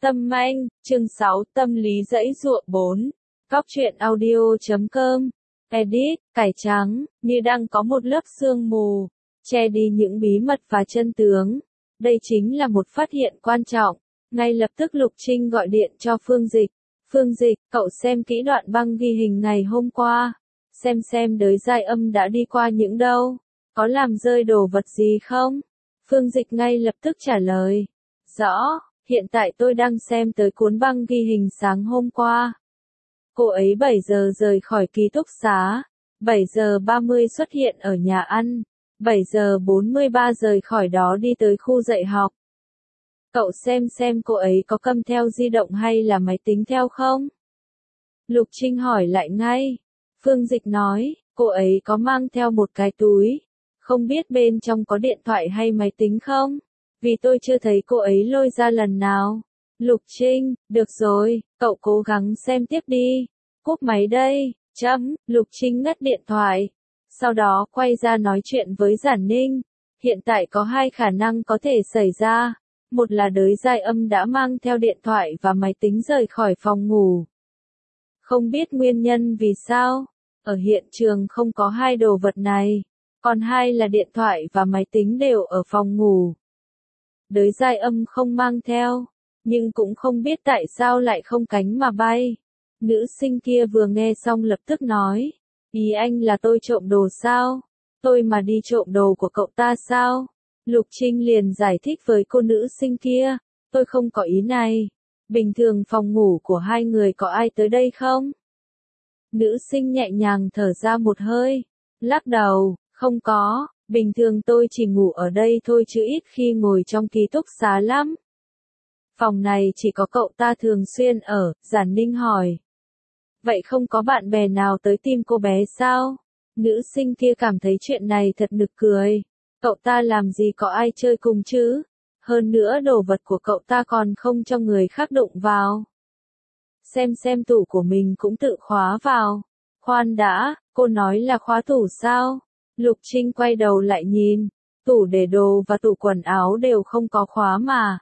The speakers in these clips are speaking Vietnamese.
Tâm Anh, chương 6, tâm lý dãy dụa 4. Góc truyện audio.com. Edit, cải trắng, như đang có một lớp sương mù, che đi những bí mật và chân tướng. Đây chính là một phát hiện quan trọng. Ngay lập tức Lục Trinh gọi điện cho Phương Dịch. Phương Dịch, cậu xem kỹ đoạn băng ghi hình ngày hôm qua. Xem đới giai âm đã đi qua những đâu. Có làm rơi đồ vật gì không? Phương Dịch ngay lập tức trả lời. Rõ. Hiện tại tôi đang xem tới cuốn băng ghi hình sáng hôm qua. Cô ấy 7 giờ rời khỏi ký túc xá, 7 giờ 30 xuất hiện ở nhà ăn, 7 giờ 43 rời khỏi đó đi tới khu dạy học. Cậu xem cô ấy có cầm theo di động hay là máy tính theo không? Lục Trinh hỏi lại ngay. Phương Dịch nói, cô ấy có mang theo một cái túi, không biết bên trong có điện thoại hay máy tính không? Vì tôi chưa thấy cô ấy lôi ra lần nào. Lục Trinh, được rồi, cậu cố gắng xem tiếp đi. Cúp máy đây, Lục Trinh ngắt điện thoại. Sau đó quay ra nói chuyện với Giản Ninh. Hiện tại có hai khả năng có thể xảy ra. Một là đới giai âm đã mang theo điện thoại và máy tính rời khỏi phòng ngủ. Không biết nguyên nhân vì sao. Ở hiện trường không có hai đồ vật này. Còn hai là điện thoại và máy tính đều ở phòng ngủ. Đới giai âm không mang theo, nhưng cũng không biết tại sao lại không cánh mà bay. Nữ sinh kia vừa nghe xong lập tức nói, ý anh là tôi trộm đồ sao? Tôi mà đi trộm đồ của cậu ta sao? Lục Trinh liền giải thích với cô nữ sinh kia, tôi không có ý này. Bình thường phòng ngủ của hai người có ai tới đây không? Nữ sinh nhẹ nhàng thở ra một hơi, lắc đầu, không có. Bình thường tôi chỉ ngủ ở đây thôi chứ ít khi ngồi trong ký túc xá lắm. Phòng này chỉ có cậu ta thường xuyên ở, Giản Ninh hỏi. Vậy không có bạn bè nào tới tìm cô bé sao? Nữ sinh kia cảm thấy chuyện này thật nực cười. Cậu ta làm gì có ai chơi cùng chứ? Hơn nữa đồ vật của cậu ta còn không cho người khác đụng vào. Xem tủ của mình cũng tự khóa vào. Khoan đã, cô nói là khóa tủ sao? Lục Trinh quay đầu lại nhìn, tủ để đồ và tủ quần áo đều không có khóa mà.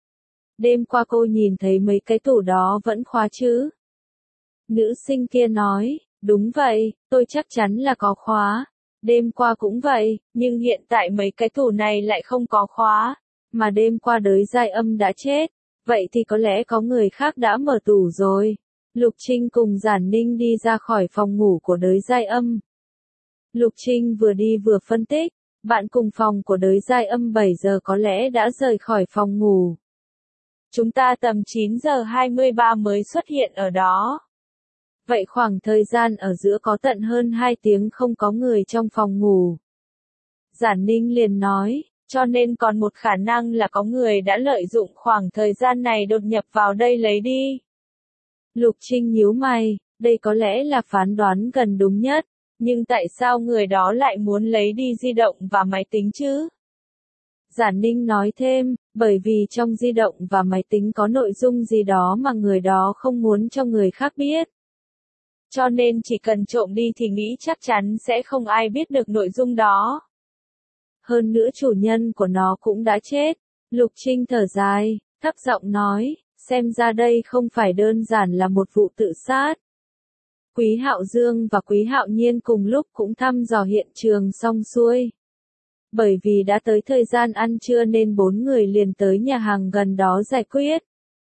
Đêm qua cô nhìn thấy mấy cái tủ đó vẫn khóa chứ? Nữ sinh kia nói, đúng vậy, tôi chắc chắn là có khóa. Đêm qua cũng vậy, nhưng hiện tại mấy cái tủ này lại không có khóa. Mà đêm qua đới giai âm đã chết, vậy thì có lẽ có người khác đã mở tủ rồi. Lục Trinh cùng Giản Ninh đi ra khỏi phòng ngủ của đới giai âm. Lục Trinh vừa đi vừa phân tích, bạn cùng phòng của đới giai âm 7 giờ có lẽ đã rời khỏi phòng ngủ. Chúng ta tầm 9 giờ 23 mới xuất hiện ở đó. Vậy khoảng thời gian ở giữa có tận hơn 2 tiếng không có người trong phòng ngủ. Giản Ninh liền nói, cho nên còn một khả năng là có người đã lợi dụng khoảng thời gian này đột nhập vào đây lấy đi. Lục Trinh nhíu mày, đây có lẽ là phán đoán gần đúng nhất. Nhưng tại sao người đó lại muốn lấy đi di động và máy tính chứ? Giản Ninh nói thêm, bởi vì trong di động và máy tính có nội dung gì đó mà người đó không muốn cho người khác biết. Cho nên chỉ cần trộm đi thì nghĩ chắc chắn sẽ không ai biết được nội dung đó. Hơn nữa chủ nhân của nó cũng đã chết. Lục Trinh thở dài, thấp giọng nói, xem ra đây không phải đơn giản là một vụ tự sát. Quý Hạo Dương và Quý Hạo Nhiên cùng lúc cũng thăm dò hiện trường xong xuôi. Bởi vì đã tới thời gian ăn trưa nên 4 người liền tới nhà hàng gần đó giải quyết.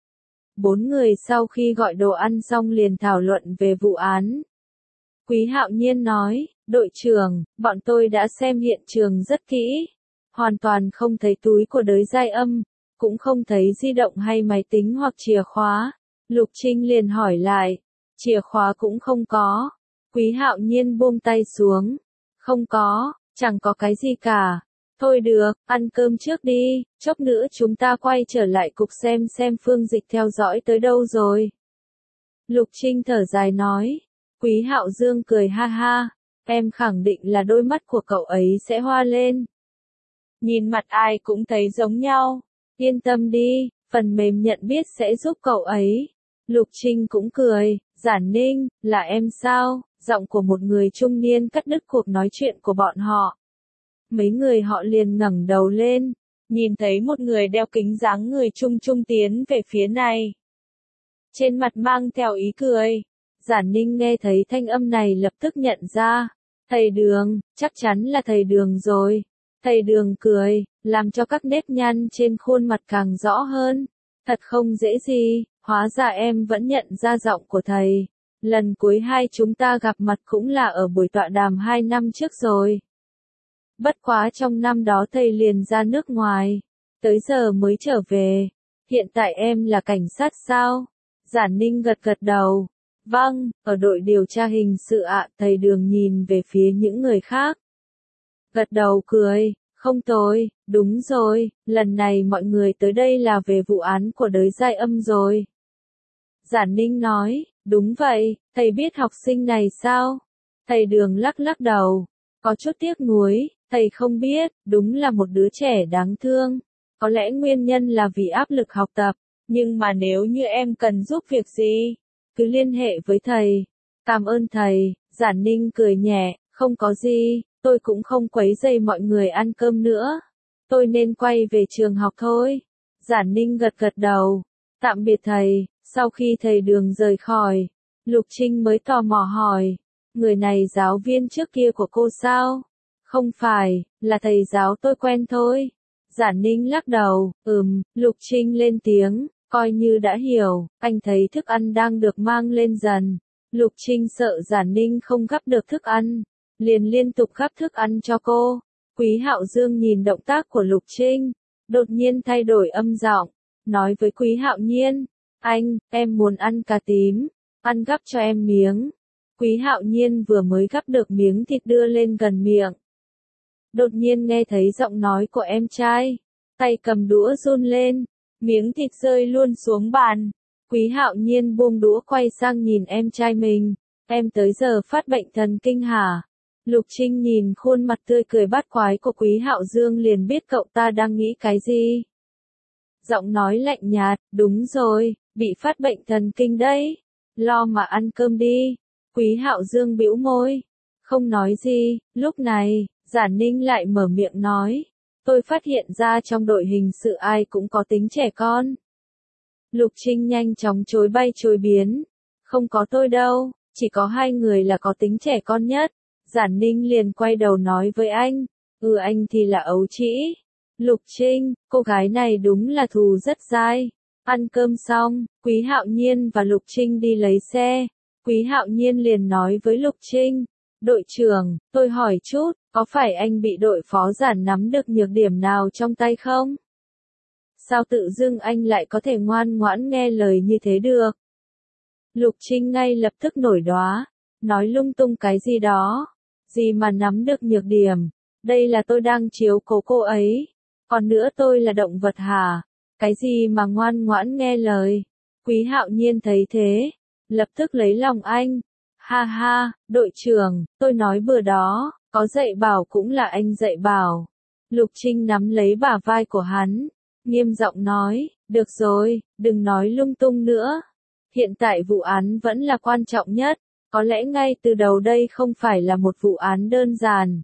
4 người sau khi gọi đồ ăn xong liền thảo luận về vụ án. Quý Hạo Nhiên nói, đội trưởng, bọn tôi đã xem hiện trường rất kỹ. Hoàn toàn không thấy túi của đới giai âm, cũng không thấy di động hay máy tính hoặc chìa khóa. Lục Trinh liền hỏi lại. Chìa khóa cũng không có. Quý Hạo Nhiên buông tay xuống. Không có, chẳng có cái gì cả. Thôi được, ăn cơm trước đi, chốc nữa chúng ta quay trở lại cục xem Phương Dịch theo dõi tới đâu rồi. Lục Trinh thở dài nói. Quý Hạo Dương cười ha ha. Em khẳng định là đôi mắt của cậu ấy sẽ hoa lên. Nhìn mặt ai cũng thấy giống nhau. Yên tâm đi, phần mềm nhận biết sẽ giúp cậu ấy. Lục Trinh cũng cười, Giản Ninh, là em sao? Giọng của một người trung niên cắt đứt cuộc nói chuyện của bọn họ. Mấy người họ liền ngẩng đầu lên, nhìn thấy một người đeo kính dáng người trung trung tiến về phía này. Trên mặt mang theo ý cười. Giản Ninh nghe thấy thanh âm này lập tức nhận ra. Thầy Đường, chắc chắn là thầy Đường rồi. Thầy Đường cười, làm cho các nếp nhăn trên khuôn mặt càng rõ hơn. Thật không dễ gì, hóa ra em vẫn nhận ra giọng của thầy. Lần cuối hai chúng ta gặp mặt cũng là ở buổi tọa đàm 2 năm trước rồi. Bất quá trong năm đó thầy liền ra nước ngoài, tới giờ mới trở về. Hiện tại em là cảnh sát sao? Giản Ninh gật gật đầu. Vâng, ở đội điều tra hình sự ạ. Thầy Đường nhìn về phía những người khác. Gật đầu cười, không tồi, đúng rồi, lần này mọi người tới đây là về vụ án của đới Giai Âm rồi. Giản Ninh nói, đúng vậy, thầy biết học sinh này sao? Thầy Đường lắc lắc đầu, có chút tiếc nuối, thầy không biết, đúng là một đứa trẻ đáng thương. Có lẽ nguyên nhân là vì áp lực học tập, nhưng mà nếu như em cần giúp việc gì, cứ liên hệ với thầy. Cảm ơn thầy. Giản Ninh cười nhẹ, không có gì, tôi cũng không quấy rầy mọi người ăn cơm nữa. Tôi nên quay về trường học thôi. Giản Ninh gật gật đầu. Tạm biệt thầy. Sau khi thầy Đường rời khỏi, Lục Trinh mới tò mò hỏi, người này giáo viên trước kia của cô sao? Không phải, là thầy giáo tôi quen thôi. Giản Ninh lắc đầu, Lục Trinh lên tiếng, coi như đã hiểu, anh thấy thức ăn đang được mang lên dần. Lục Trinh sợ Giản Ninh không gắp được thức ăn, liền liên tục gắp thức ăn cho cô. Quý Hạo Dương nhìn động tác của Lục Trinh, đột nhiên thay đổi âm giọng, nói với Quý Hạo Nhiên, anh, em muốn ăn cà tím, ăn gắp cho em miếng. Quý Hạo Nhiên vừa mới gắp được miếng thịt đưa lên gần miệng. Đột nhiên nghe thấy giọng nói của em trai, tay cầm đũa run lên, miếng thịt rơi luôn xuống bàn. Quý Hạo Nhiên buông đũa quay sang nhìn em trai mình, em tới giờ phát bệnh thần kinh hả? Lục Trinh nhìn khuôn mặt tươi cười bát quái của Quý Hạo Dương liền biết cậu ta đang nghĩ cái gì. Giọng nói lạnh nhạt, đúng rồi, bị phát bệnh thần kinh đấy, lo mà ăn cơm đi. Quý Hạo Dương bĩu môi, không nói gì. Lúc này, Giản Ninh lại mở miệng nói, tôi phát hiện ra trong đội hình sự ai cũng có tính trẻ con. Lục Trinh nhanh chóng chối bay chối biến, không có tôi đâu, chỉ có 2 người là có tính trẻ con nhất. Giản Ninh liền quay đầu nói với anh, anh thì là ấu trĩ. Lục Trinh, cô gái này đúng là thù rất dai. Ăn cơm xong, Quý Hạo Nhiên và Lục Trinh đi lấy xe. Quý Hạo Nhiên liền nói với Lục Trinh, đội trưởng, tôi hỏi chút, có phải anh bị đội phó Giản nắm được nhược điểm nào trong tay không? Sao tự dưng anh lại có thể ngoan ngoãn nghe lời như thế được? Lục Trinh ngay lập tức nổi đoá, nói lung tung cái gì đó. Gì mà nắm được nhược điểm, đây là tôi đang chiếu cố cô ấy. Còn nữa tôi là động vật hả? Cái gì mà ngoan ngoãn nghe lời? Quý Hạo Nhiên thấy thế, lập tức lấy lòng anh. Ha ha, đội trưởng, tôi nói bừa đó, có dạy bảo cũng là anh dạy bảo. Lục Trinh nắm lấy bả vai của hắn, nghiêm giọng nói, được rồi, đừng nói lung tung nữa. Hiện tại vụ án vẫn là quan trọng nhất, có lẽ ngay từ đầu đây không phải là một vụ án đơn giản.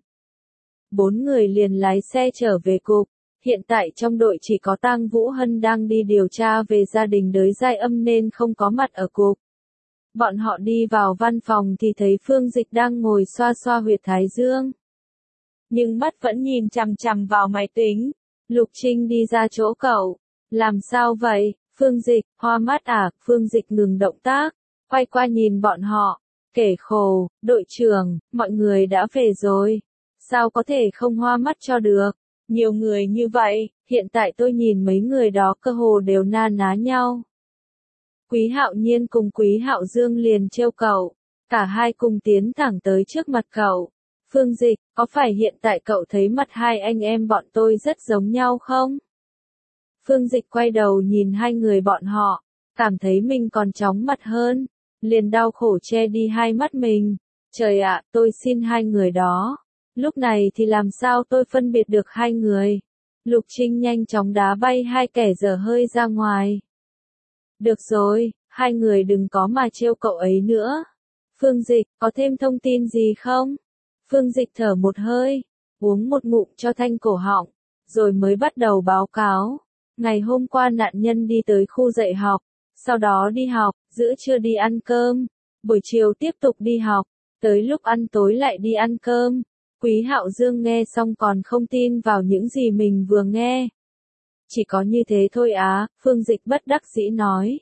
4 người liền lái xe trở về cục. Hiện tại trong đội chỉ có Tang Vũ Hân đang đi điều tra về gia đình đới Giai Âm nên không có mặt ở cục. Bọn họ đi vào văn phòng thì thấy Phương Dịch đang ngồi xoa xoa huyệt thái dương. Nhưng mắt vẫn nhìn chằm chằm vào máy tính. Lục Trinh đi ra chỗ cậu. Làm sao vậy, Phương Dịch, hoa mắt à? Phương Dịch ngừng động tác, quay qua nhìn bọn họ, kể khổ, đội trưởng, mọi người đã về rồi. Sao có thể không hoa mắt cho được? Nhiều người như vậy, hiện tại tôi nhìn mấy người đó cơ hồ đều na ná nhau. Quý Hạo Nhiên cùng Quý Hạo Dương liền trêu cậu, cả hai cùng tiến thẳng tới trước mặt cậu. Phương Dịch, có phải hiện tại cậu thấy mặt hai anh em bọn tôi rất giống nhau không? Phương Dịch quay đầu nhìn hai người bọn họ, cảm thấy mình còn chóng mặt hơn, liền đau khổ che đi hai mắt mình. Trời ạ, tôi xin hai người đó. Lúc này thì làm sao tôi phân biệt được hai người? Lục Trinh nhanh chóng đá bay hai kẻ dở hơi ra ngoài. Được rồi, hai người đừng có mà trêu cậu ấy nữa. Phương Dịch, có thêm thông tin gì không? Phương Dịch thở một hơi, uống một ngụm cho thanh cổ họng, rồi mới bắt đầu báo cáo. Ngày hôm qua nạn nhân đi tới khu dạy học, sau đó đi học, giữa trưa đi ăn cơm, buổi chiều tiếp tục đi học, tới lúc ăn tối lại đi ăn cơm. Quý Hạo Dương nghe xong còn không tin vào những gì mình vừa nghe. Chỉ có như thế thôi á, Phương Dịch bất đắc dĩ nói.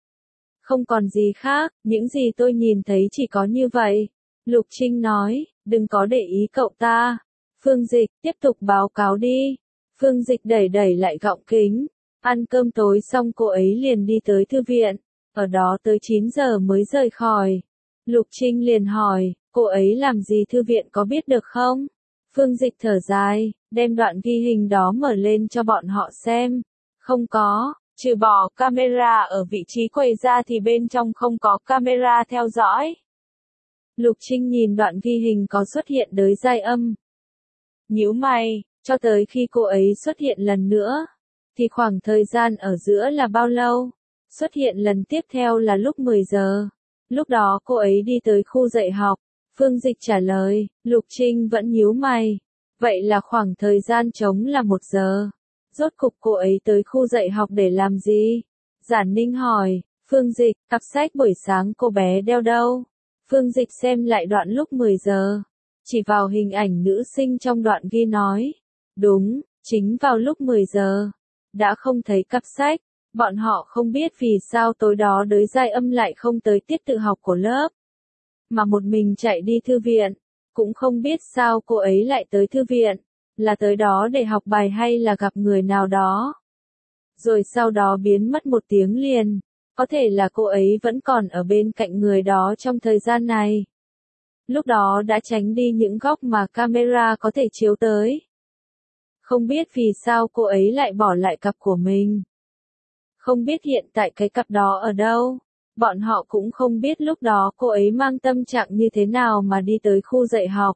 Không còn gì khác, những gì tôi nhìn thấy chỉ có như vậy. Lục Trinh nói, đừng có để ý cậu ta. Phương Dịch, tiếp tục báo cáo đi. Phương Dịch đẩy lại gọng kính. Ăn cơm tối xong cô ấy liền đi tới thư viện. Ở đó tới 9 giờ mới rời khỏi. Lục Trinh liền hỏi, cô ấy làm gì thư viện có biết được không? Phương Dịch thở dài, đem đoạn ghi hình đó mở lên cho bọn họ xem. Không có, trừ bỏ camera ở vị trí quầy ra thì bên trong không có camera theo dõi. Lục Trinh nhìn đoạn ghi hình có xuất hiện đới giai âm. Nhíu mày, cho tới khi cô ấy xuất hiện lần nữa, thì khoảng thời gian ở giữa là bao lâu? Xuất hiện lần tiếp theo là lúc 10 giờ. Lúc đó cô ấy đi tới khu dạy học. Phương Dịch trả lời, Lục Trinh vẫn nhíu mày. Vậy là khoảng thời gian trống là 1 giờ. Rốt cục cô ấy tới khu dạy học để làm gì? Giản Ninh hỏi, Phương Dịch, cặp sách buổi sáng cô bé đeo đâu? Phương Dịch xem lại đoạn lúc 10 giờ. Chỉ vào hình ảnh nữ sinh trong đoạn ghi nói. Đúng, chính vào lúc 10 giờ. Đã không thấy cặp sách. Bọn họ không biết vì sao tối đó đới giai âm lại không tới tiết tự học của lớp. Mà một mình chạy đi thư viện. Cũng không biết sao cô ấy lại tới thư viện. Là tới đó để học bài hay là gặp người nào đó. Rồi sau đó biến mất 1 tiếng liền. Có thể là cô ấy vẫn còn ở bên cạnh người đó trong thời gian này. Lúc đó đã tránh đi những góc mà camera có thể chiếu tới. Không biết vì sao cô ấy lại bỏ lại cặp của mình. Không biết hiện tại cái cặp đó ở đâu. Bọn họ cũng không biết lúc đó cô ấy mang tâm trạng như thế nào mà đi tới khu dạy học.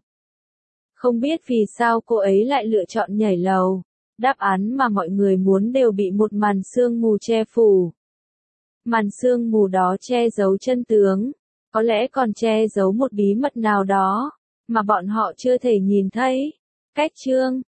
Không biết vì sao cô ấy lại lựa chọn nhảy lầu. Đáp án mà mọi người muốn đều bị một màn sương mù che phủ. Màn sương mù đó che giấu chân tướng. Có lẽ còn che giấu một bí mật nào đó, mà bọn họ chưa thể nhìn thấy. Cách chương